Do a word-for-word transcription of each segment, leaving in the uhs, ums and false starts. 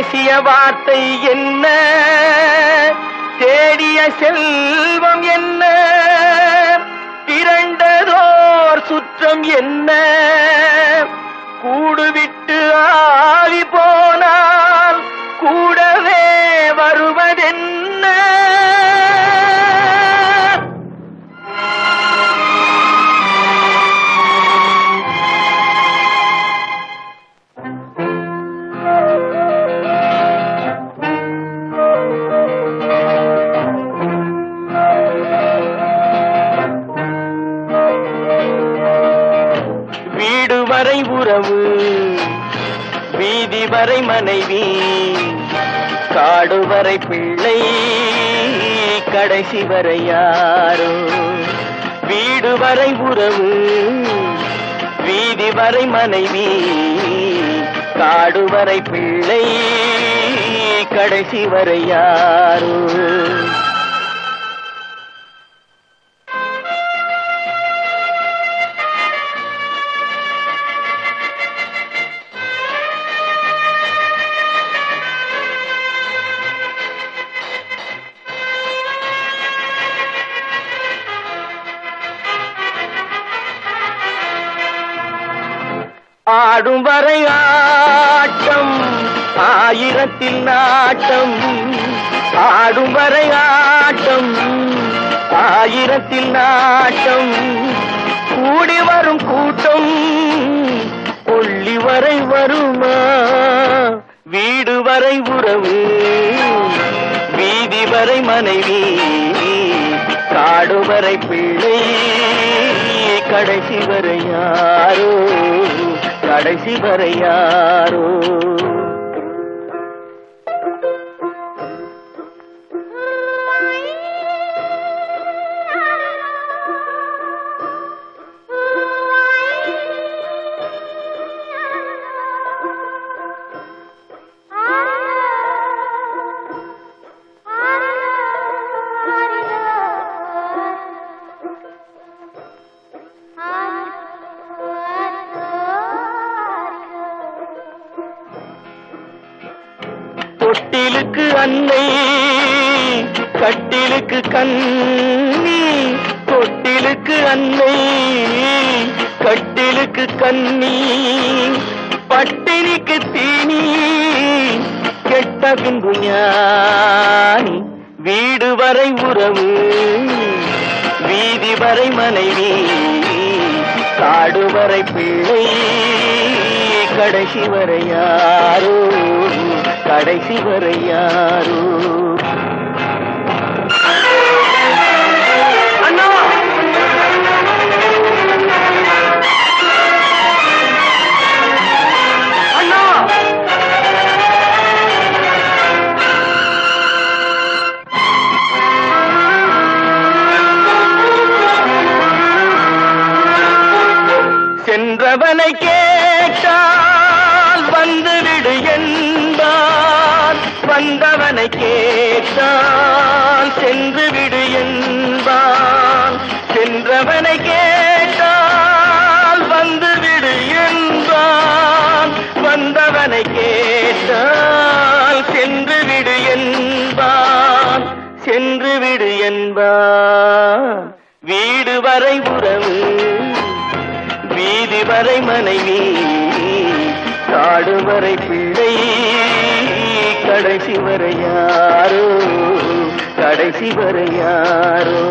பேசிய வார்த்தை என்ன, தேடிய செல்வம் என்ன, திரண்டதோர் சுற்றம் என்ன, கூடுவிட்டு ஆவி போனால் கூடவே வருவதென்ன. வீடு வரை உறவு, வீதி வரை மனைவி, காடு வரை பிள்ளை, கடைசி வரை யாரோ. வீடு வரை உறவு, வீதி வரை மனைவி, காடு வரை பிள்ளை, கடைசி வரை யாரோ. ஆடும் வரை ஆட்டம், ஆயிரத்தில் நாட்டம், ஆடும் வரை ஆட்டம், ஆயிரத்தில் நாட்டம், கூடி வரும் கூட்டம் கொள்ளி வரை வருமா. வீடு வரை உறவு, வீதி வரை மனைவி, காடு வரை பிள்ளை, கடைசி வரை யாரோ, கடைசி வரை யாரோ. தொட்டிலுக்கு அன்னை, கட்டிலுக்கு கண்ணி, தொட்டிலுக்கு அன்னை, கட்டிலுக்கு கண்ணி, பட்டினிக்கு தீனி, கெட்ட பின்பு ஞானி. வீடு வரை உறவு, வீதி வரை மனைவி, காடு வரை பிள்ளை, கடைசி வரை யாரோ, கடைசி வரை யாரோ. அண்ணா அண்ணா சென்றவனை கேட்டால் வந்துவிடு என்பான், வந்தவனை கேட்டால் சென்று விடு என்பான். சென்றவனை கேட்டால் வந்துவிடு என்பான், வந்தவனை கேட்டால் சென்று விடு என்பான், சென்று விடு என்பான். வீடு வரை உறவு, வீதி வரை மனைவி, காடு வரை பிள்ளை, கடைசி வரை யாரோ, கடைசி வரை யாரோ.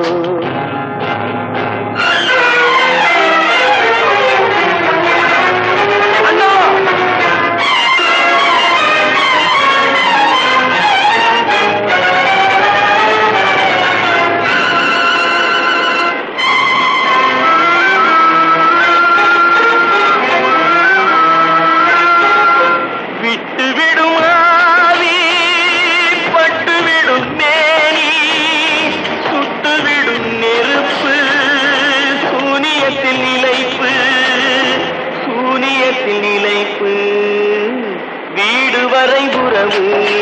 நிலைப்பு வீடு வரை உறவு,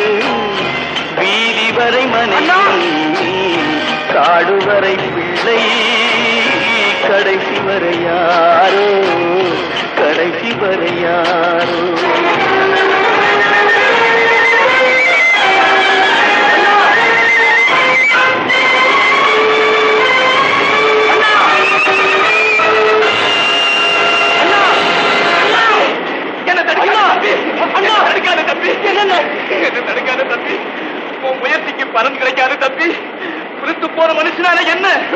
வீதி வரை மனைவி, காடு வரை பிள்ளை, கடைசி வரை யாரோ, கடைசி வரை யாரோ. பலன் கிடைக்காது தம்பி. புரித்து போன மனுஷனால என்ன